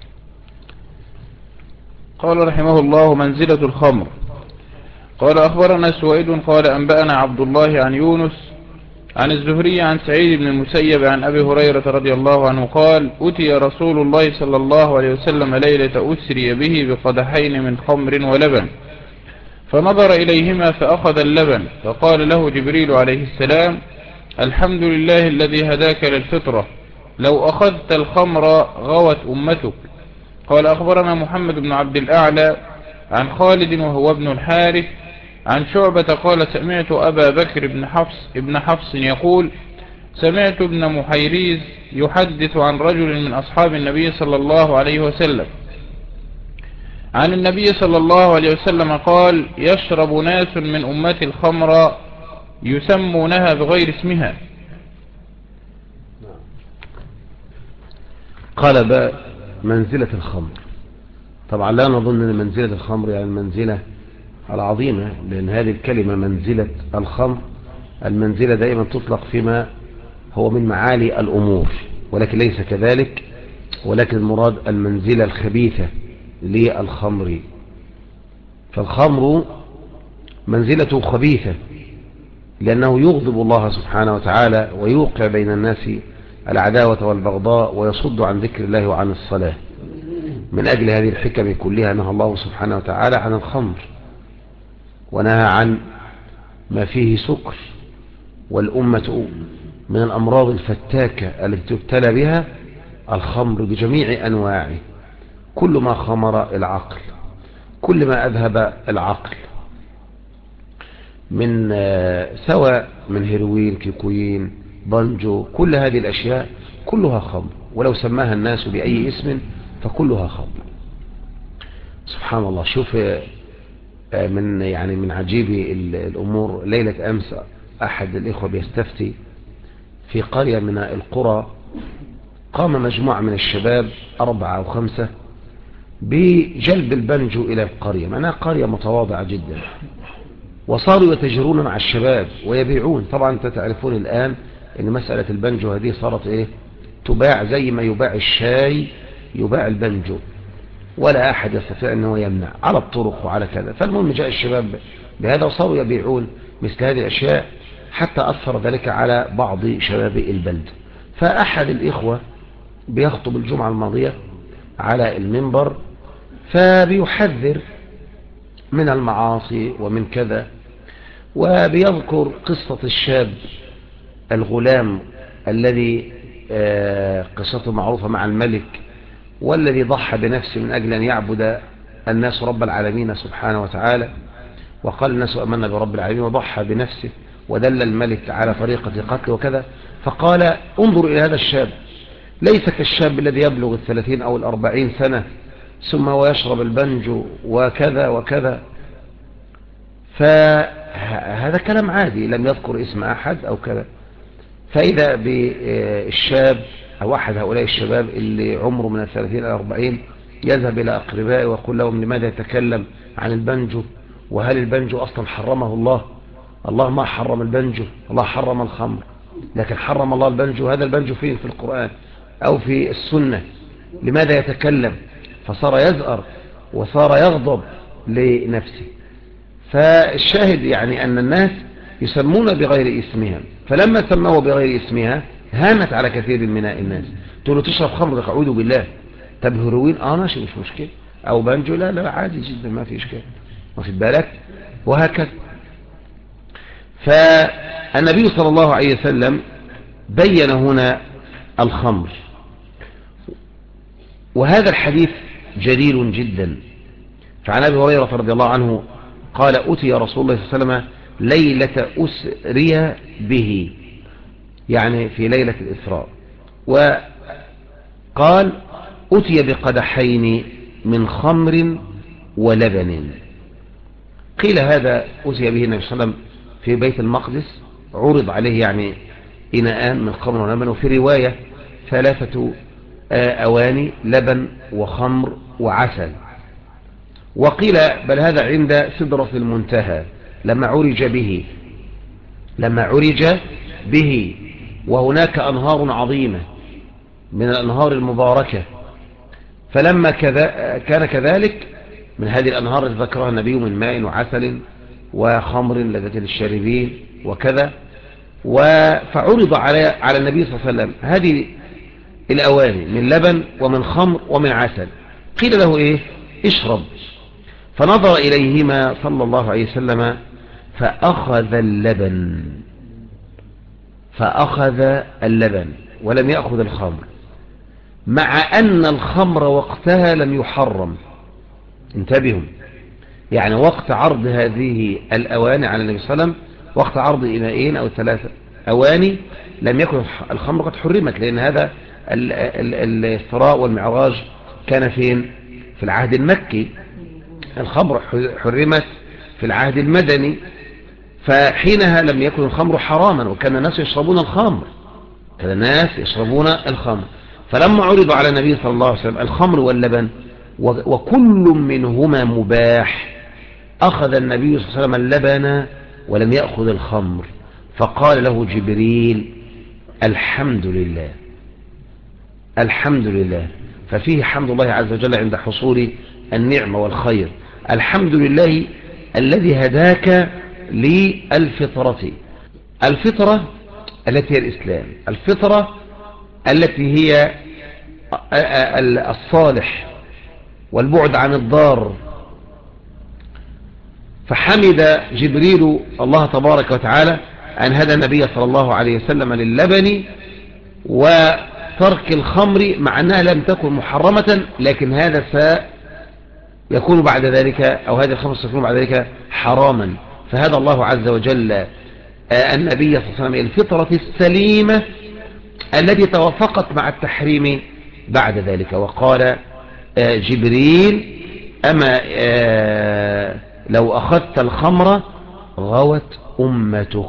قال رحمه الله: منزلة الخمر. قال أخبرنا سويد قال أنبأنا عبد الله عن يونس عن الزهري عن سعيد بن المسيب عن أبي هريرة رضي الله عنه قال: أتي رسول الله صلى الله عليه وسلم ليلة أسري به بقدحين من خمر ولبن، فنظر إليهما فأخذ اللبن، فقال له جبريل عليه السلام: الحمد لله الذي هداك للفطرة، لو أخذت الخمر غوت أمتك. قال أخبرنا محمد بن عبد الأعلى عن خالد وهو ابن الحارث عن شعبة قال: سمعت أبا بكر ابن حفص يقول: سمعت ابن محيريز يحدث عن رجل من أصحاب النبي صلى الله عليه وسلم عن النبي صلى الله عليه وسلم قال: يشرب ناس من أمة الخمر يسمونها بغير اسمها. قال بقى منزلة الخمر. طبعا لا نظن أن منزلة الخمر يعني المنزلة العظيمة، لأن هذه الكلمة منزلة الخمر المنزلة دائما تطلق فيما هو من معالي الأمور، ولكن ليس كذلك، ولكن المراد المنزلة الخبيثة للخمر. فالخمر منزلته خبيثة لأنه يغضب الله سبحانه وتعالى ويوقع بين الناس العداوة والبغضاء ويصد عن ذكر الله وعن الصلاة. من أجل هذه الحكم كلها نهى الله سبحانه وتعالى عن الخمر، ونهى عن ما فيه سكر. والأمة من الأمراض الفتاكة التي تبتلى بها الخمر بجميع أنواعه، كل ما خمر العقل، كل ما أذهب العقل، من سواء من هيروين، كيكوين، بانجو، كل هذه الأشياء كلها خمر، ولو سماها الناس بأي اسم فكلها خمر. سبحان الله. شوف من عجيب الأمور، ليلة أمس أحد الإخوة بيستفتي في قرية من القرى، قام مجموعة من الشباب 4 أو 5 بجلب البنجو إلى القرية، معناها قرية متواضعة جدا، وصاروا يتجرون مع الشباب ويبيعون. طبعا انت تعرفون الآن ان مسألة البنجو هذه صارت تباع زي ما يباع الشاي، يباع البنجو، ولا أحد يستطيع أنه يمنع على الطرق وعلى كذا. فالمهم جاء الشباب بهذا وصاروا يبيعون مثل هذه الأشياء، حتى أثر ذلك على بعض شباب البلد. فأحد الإخوة بيخطب الجمعة الماضية على المنبر، فبيحذر من المعاصي ومن كذا، وبيذكر قصة الشاب الغلام الذي قصته معروفة مع الملك، والذي ضحى بنفسه من أجل أن يعبد الناس رب العالمين سبحانه وتعالى، وقال الناس أمنا برب العالمين، وضحى بنفسه ودل الملك على طريقة قتله وكذا. فقال: انظر إلى هذا الشاب، ليس كالشاب الذي يبلغ 30 أو 40 سنة ثم هو يشرب البنجو وكذا وكذا. فهذا كلام عادي، لم يذكر اسم أحد أو كذا. فإذا بالشاب أو أحد هؤلاء الشباب اللي عمره من 30 إلى 40 يذهب إلى أقربائه ويقول لهم: لماذا يتكلم عن البنجو؟ وهل البنجو أصلا حرمه الله؟ الله ما حرم البنجو، الله حرم الخمر، لكن حرم الله البنجو. هذا البنجو فين في القرآن أو في السنة؟ لماذا يتكلم؟ فصار يزأر وصار يغضب لنفسه. فالشاهد أن الناس يسمون بغير اسمها، فلما سموه بغير اسمها هانت على كثير من الناس. تقول له: تشرب خمر؟ أعوذ بالله. طب هيروين؟ ماشي، مش مشكلة. أو بانجو، لا لا عادي جدا ما في إشكال، واخد بالك، وهكذا. فالنبي صلى الله عليه وسلم بين هنا الخمر، وهذا الحديث جليل جدا. فعن أبي هريرة رضي الله عنه قال أتي رسول الله صلى الله عليه وسلم ليلة أسري به، يعني في ليلة الإسراء، وقال أتي بقدحين من خمر ولبن. قيل هذا أتي به النبي صلى الله عليه وسلم في بيت المقدس، عرض عليه يعني إناءان من خمر ولبن، وفي رواية 3 أواني لبن وخمر وعسل. وقيل بل هذا عند سدرة المنتهى لما عرج به، وهناك أنهار عظيمة من الأنهار المباركة، فلما كان كذلك من هذه الأنهار التي ذكرها النبي من ماء وعسل وخمر لذة للشاربين وكذا، فعرض على النبي صلى الله عليه وسلم هذه الأواني من لبن ومن خمر ومن عسل. قيل له إيه؟ اشرب. فنظر إليهما صلى الله عليه وسلم فأخذ اللبن ولم يأخذ الخمر، مع أن الخمر وقتها لم يحرم. انتبهوا، يعني وقت عرض هذه الأواني على النبي صلى الله عليه وسلم، وقت عرض إناءين أو 3 أواني، لم يكن الخمر قد حرمت، لأن هذا الإسراء والمعراج كان فين؟ في العهد المكي. الخمر حرمت في العهد المدني، فحينها لم يكن الخمر حراما، وكان الناس يشربون الخمر. فلما عرض على النبي صلى الله عليه وسلم الخمر واللبن وكل منهما مباح، أخذ النبي صلى الله عليه وسلم اللبن ولم يأخذ الخمر، فقال له جبريل الحمد لله. ففيه حمد الله عز وجل عند حصول النعمة والخير. الحمد لله الذي هداك للفطرة، الفطرة التي هي الإسلام، الفطرة التي هي الصالح والبعد عن الضار. فحمد جبريل الله تبارك وتعالى أن هدى النبي صلى الله عليه وسلم للبن وترك الخمر، مع أنها لم تكن محرمة، لكن هذا سيكون بعد ذلك، أو هذه الخمر ستكون بعد ذلك حراما. فهدى الله عز وجل النبي صلى الله عليه وسلم الفطرة السليمة التي توافقت مع التحريم بعد ذلك. وقال جبريل أما لو أخذت الخمر غوت أمتك،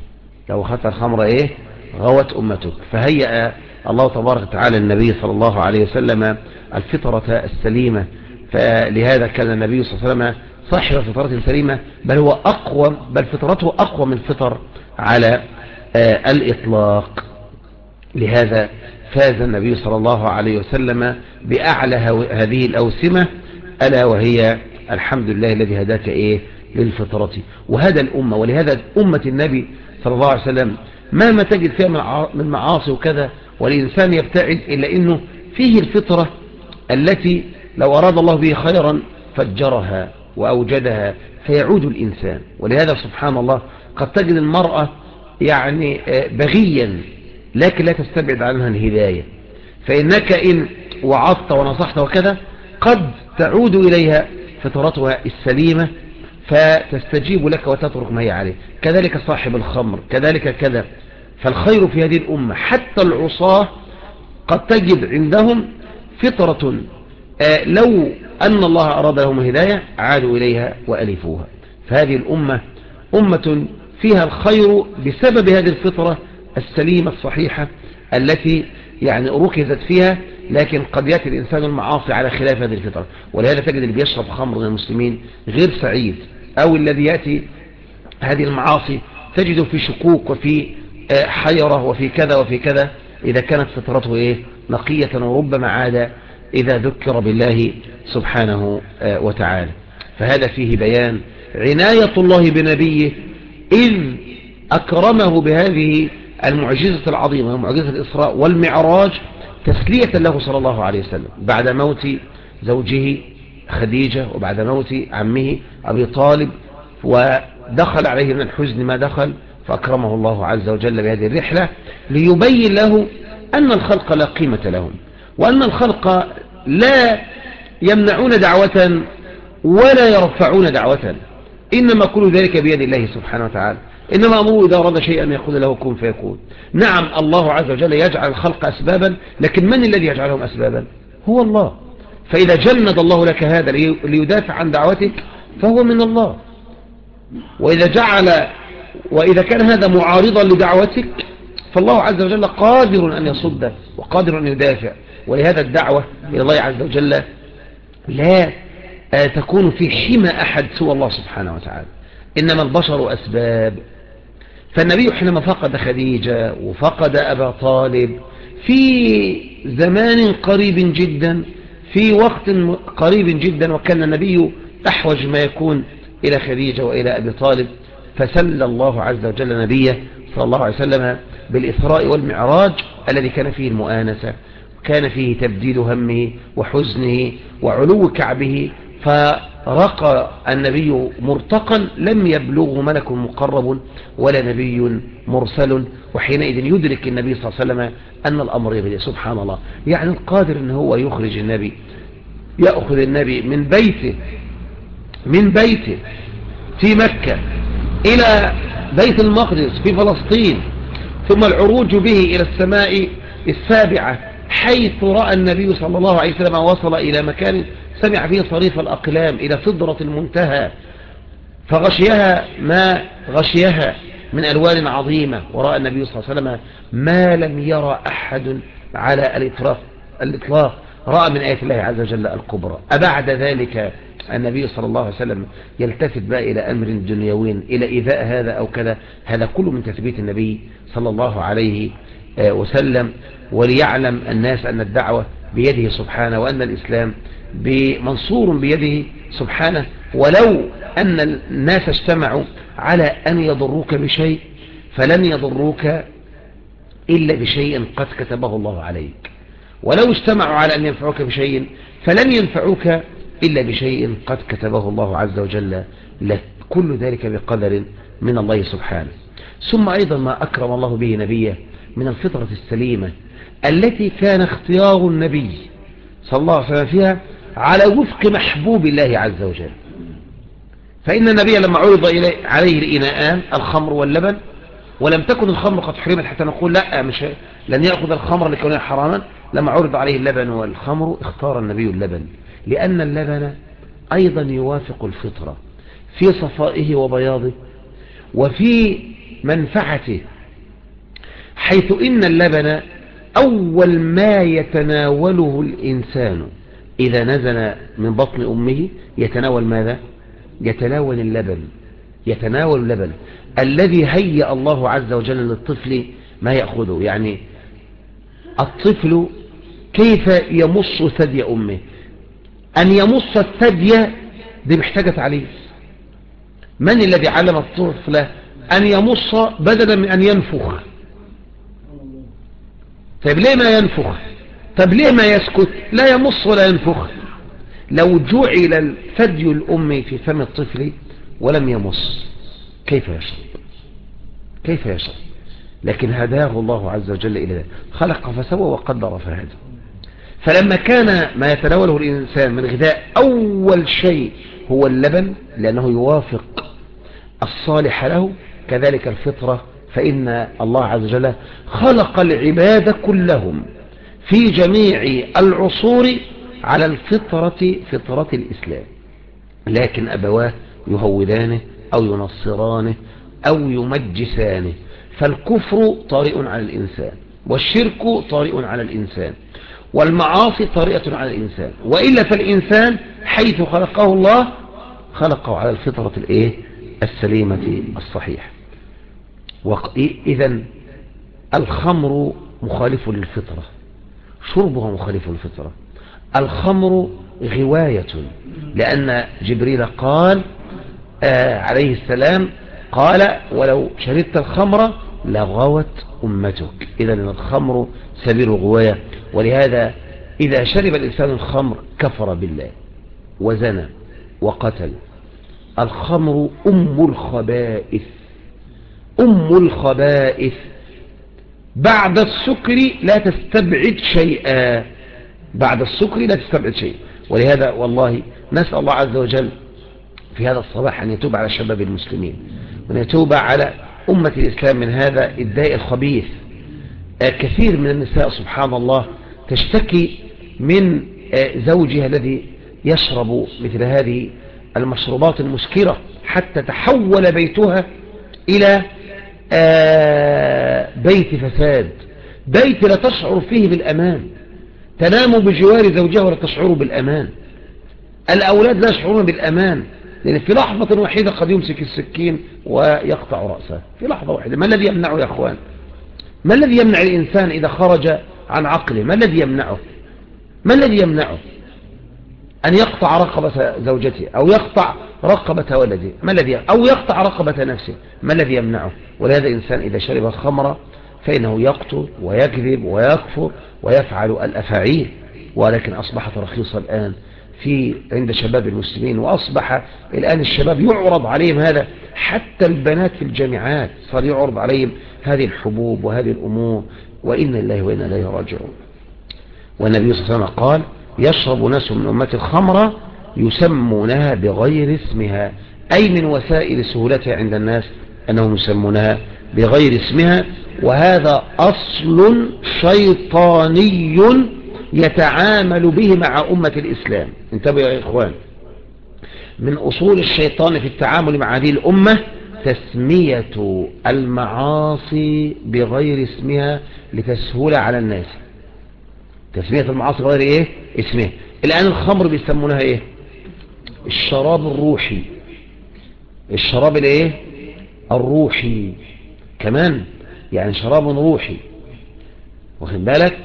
غوت أمتك. فهيأ الله تبارك وتعالى النبي صلى الله عليه وسلم الفطرة السليمة، فلهذا كان النبي صلى الله عليه وسلم صاحب فطرة سليمة، بل فطرته أقوى من فطر على الإطلاق. لهذا فاز النبي صلى الله عليه وسلم بأعلى هذه الأوسمة، ألا وهي الحمد لله الذي هداك للفطرة وهذا الأمة. ولهذا أمة النبي صلى الله عليه وسلم مهما تجد فيها من معاصي وكذا، والإنسان يبتعد، إلا إنه فيه الفطرة التي لو أراد الله به خيرا فجرها وأوجدها فيعود الإنسان. ولهذا سبحان الله قد تجد المرأة يعني بغيا، لكن لا تستبعد عنها الهداية، فإنك إن وعظت ونصحت وكذا قد تعود إليها فطرتها السليمة فتستجيب لك وتترك ما هي عليه. كذلك صاحب الخمر، كذلك كذا. فالخير في هذه الأمة حتى العصاة قد تجد عندهم فطرة لو أن الله أراد لهم الهداية عادوا إليها وألفوها. فهذه الأمة أمة فيها الخير بسبب هذه الفطرة السليمة الصحيحة التي يعني ركزت فيها، لكن قد يأتي الإنسان المعاصي على خلاف هذه الفطرة. ولهذا تجد اللي بيشرب خمر من المسلمين غير سعيد، أو الذي يأتي هذه المعاصي تجده في شكوك وفي حيرة وفي كذا وفي كذا، إذا كانت فطرته نقية، وربما عاد إذا ذكر بالله سبحانه وتعالى. فهذا فيه بيان عناية الله بنبيه إذ أكرمه بهذه المعجزة العظيمة، معجزة الإسراء والمعراج، تسلية له صلى الله عليه وسلم بعد موت زوجه خديجة وبعد موت عمه أبي طالب، ودخل عليه من الحزن ما دخل، فأكرمه الله عز وجل بهذه الرحلة ليبين له أن الخلق لا قيمة لهم، وأن الخلق لا يمنعون دعوة ولا يرفعون دعوة، إنما كل ذلك بيد الله سبحانه وتعالى، إنما أمره إذا أراد شيئا يقول له كن فيكون. نعم الله عز وجل يجعل الخلق أسبابا، لكن من الذي يجعلهم أسبابا؟ هو الله. فإذا جند الله لك هذا ليدافع عن دعوتك فهو من الله، وإذا كان هذا معارضا لدعوتك فالله عز وجل قادر أن يصده وقادر أن يدافع. ولهذا الدعوة إلى الله عز وجل لا تكون في حمى أحد سوى الله سبحانه وتعالى، إنما البشر أسباب. فالنبي حينما فقد خديجة وفقد أبا طالب في زمان قريب جدا، في وقت قريب جدا، وكان النبي أحوج ما يكون إلى خديجة وإلى أبي طالب، فسل الله عز وجل نبيه صلى الله عليه وسلم بالإسراء والمعراج الذي كان فيه المؤانسة، كان فيه تبديد همه وحزنه وعلو كعبه، فرقى النبي مرتقا لم يبلغه ملك مقرب ولا نبي مرسل، وحينئذ يدرك النبي صلى الله عليه وسلم أن الأمر يبدأ. سبحان الله، يعني القادر أن هو يخرج النبي، يأخذ النبي من بيته في مكة إلى بيت المقدس في فلسطين، ثم العروج به إلى السماء السابعة، حيث رأى النبي صلى الله عليه وسلم وصل إلى مكان سمع فيه صريف الأقلام إلى سدرة المنتهى، فغشيها ما غشيها من ألوان عظيمة، ورأى النبي صلى الله عليه وسلم ما لم يرى أحد على الإطلاق، رأى من آيات الله عز وجل الكبرى. أبعد ذلك النبي صلى الله عليه وسلم يلتفت بقى إلى أمر دنيوي، إلى إيذاء هذا أو كذا؟ هذا كله من تثبيت النبي صلى الله عليه وسلم، وليعلم الناس أن الدعوة بيده سبحانه، وأن الإسلام منصور بيده سبحانه. ولو أن الناس اجتمعوا على أن يضروك بشيء فلن يضروك إلا بشيء قد كتبه الله عليك، ولو اجتمعوا على أن ينفعوك بشيء فلن ينفعوك إلا بشيء قد كتبه الله عز وجل لك، كل ذلك بقدر من الله سبحانه. ثم أيضا ما أكرم الله به نبيه من الفطرة السليمة التي كان اختيار النبي صلى الله عليه وسلم فيها على وفق محبوب الله عز وجل. فإن النبي لما عرض عليه الإناءان الخمر واللبن، ولم تكن الخمر قد حرمت حتى نقول لا لن يأخذ الخمر لكونها حراما، لما عرض عليه اللبن والخمر اختار النبي اللبن، لأن اللبن أيضا يوافق الفطرة في صفائه وبياضه وفي منفعته، حيث إن اللبن أول ما يتناوله الإنسان إذا نزل من بطن أمه يتناول ماذا؟ يتناول اللبن الذي هيأ الله عز وجل للطفل ما يأخذه. يعني الطفل كيف يمص ثدي أمه؟ أن يمص الثدي دي محتاجة تعليم. من الذي علم الطفل أن يمص بدلا من أن ينفخ؟ طيب ليه ما ينفخ؟ طيب ليه ما يسكت؟ لا يمص ولا ينفخ. لو جعل الثدي الأم في فم الطفل ولم يمص كيف يشرب؟ لكن هداه الله عز وجل إلى ذلك، خلق فسوى وقدر فهدى. فلما كان ما يتناوله الإنسان من غذاء أول شيء هو اللبن لأنه يوافق الصالح له، كذلك الفطرة، فإن الله عز وجل خلق العباد كلهم في جميع العصور على الفطرة، فطرة الإسلام، لكن أبواه يهودانه أو ينصرانه أو يمجسانه. فالكفر طارئ على الإنسان، والشرك طارئ على الإنسان، والمعاصي طارئة على الإنسان، وإلا فالإنسان حيث خلقه الله خلقه على الفطرة السليمة الصحيحة. إذن الخمر مخالف للفطرة، شربها مخالف للفطرة. الخمر غواية، لأن جبريل قال عليه السلام قال ولو شربت الخمر لغوت أمتك. إذن الخمر سبيل غواية، ولهذا إذا شرب الإنسان الخمر كفر بالله، وزنى وقتل. الخمر أم الخبائث، أم الخبائث. بعد السكر لا تستبعد شيئا، بعد السكر لا تستبعد شيئا. ولهذا والله نسأل الله عز وجل في هذا الصباح أن يتوب على شباب المسلمين، وأن يتوب على أمة الإسلام من هذا الداء الخبيث. كثير من النساء سبحان الله تشتكي من زوجها الذي يشرب مثل هذه المشروبات المسكرة، حتى تحول بيتها إلى بيت فساد، بيت لا تشعر فيه بالأمان، تنام بجوار زوجها ولا تشعر بالأمان. الأولاد لا يشعرون بالأمان، لأن في لحظة وحيدة قد يمسك السكين ويقطع رأسه في لحظة واحدة. ما الذي يمنعه يا أخوان؟ ما الذي يمنع الإنسان إذا خرج عن عقله؟ ما الذي يمنعه؟ ما الذي يمنعه أن يقطع رقبة زوجته أو يقطع رقبة ولده؟ ما الذي أو يقطع رقبة نفسه؟ ما الذي يمنعه؟ ولهذا الإنسان إذا شرب الخمر فإنه يقتل ويكذب ويكفر ويفعل الأفاعيل. ولكن أصبحت رخيصة الآن عند شباب المسلمين، وأصبح الآن الشباب يعرض عليهم هذا، حتى البنات في الجامعات صار يعرض عليهم هذه الحبوب وهذه الأمور. وإنا الله وإنا إليه راجعون. والنبي صلى الله عليه وسلم قال: يشرب ناس من أمة الخمر يسمونها بغير اسمها، أي من وسائل سهولتها عند الناس أنهم يسمونها بغير اسمها. وهذا أصل شيطاني يتعامل به مع أمة الإسلام. انتبهوا يا إخوان، من أصول الشيطان في التعامل مع هذه الأمة تسمية المعاصي بغير اسمها لتسهل على الناس. تسمية المعاصي بغير ايه اسمها. الآن الخمر بيسمونها ايه؟ الشراب الروحي. الشراب الايه؟ الروحي كمان، يعني شراب روحي، واخد بالك؟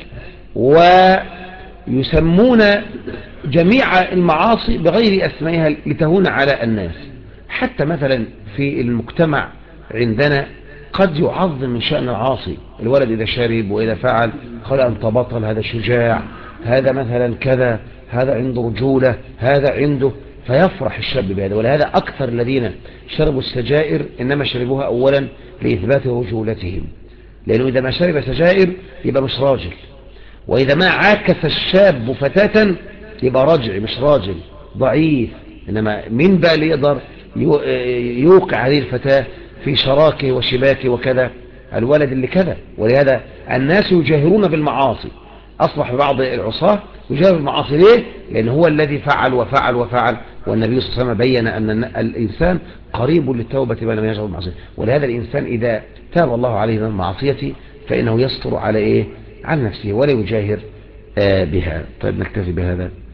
ويسمون جميع المعاصي بغير اسمائها لتهون على الناس. حتى مثلا في المجتمع عندنا قد يعظم من شأن العاصي. الولد إذا شرب وإذا فعل قال أنت بطل، هذا شجاع، هذا مثلا كذا، هذا عنده رجولة، هذا عنده، فيفرح الشاب بهذا. ولهذا أكثر الذين شربوا السجائر إنما شربوها أولا لإثبات رجولتهم، لأنه إذا ما شرب سجائر يبقى مش راجل، وإذا ما عاكس الشاب فتاة يبقى رجع مش راجل، ضعيف. إنما من بقى اللي يقدر يوقع هذه الفتاة في شراكه وشباكه وكذا؟ الولد اللي كذا. ولهذا الناس يجاهرون بالمعاصي. أصبح بعض العصاة يجاهر بالمعاصي. ليه؟ لأن هو الذي فعل وفعل وفعل، والنبي صلى الله عليه وسلم بين أن الإنسان قريب للتوبة ما لم يجعل المعصية. ولهذا الإنسان إذا تاب الله عليه من المعصية فإنه يستر على إيه؟ على نفسه ولا يجاهر بها. طيب نكتفي بهذا.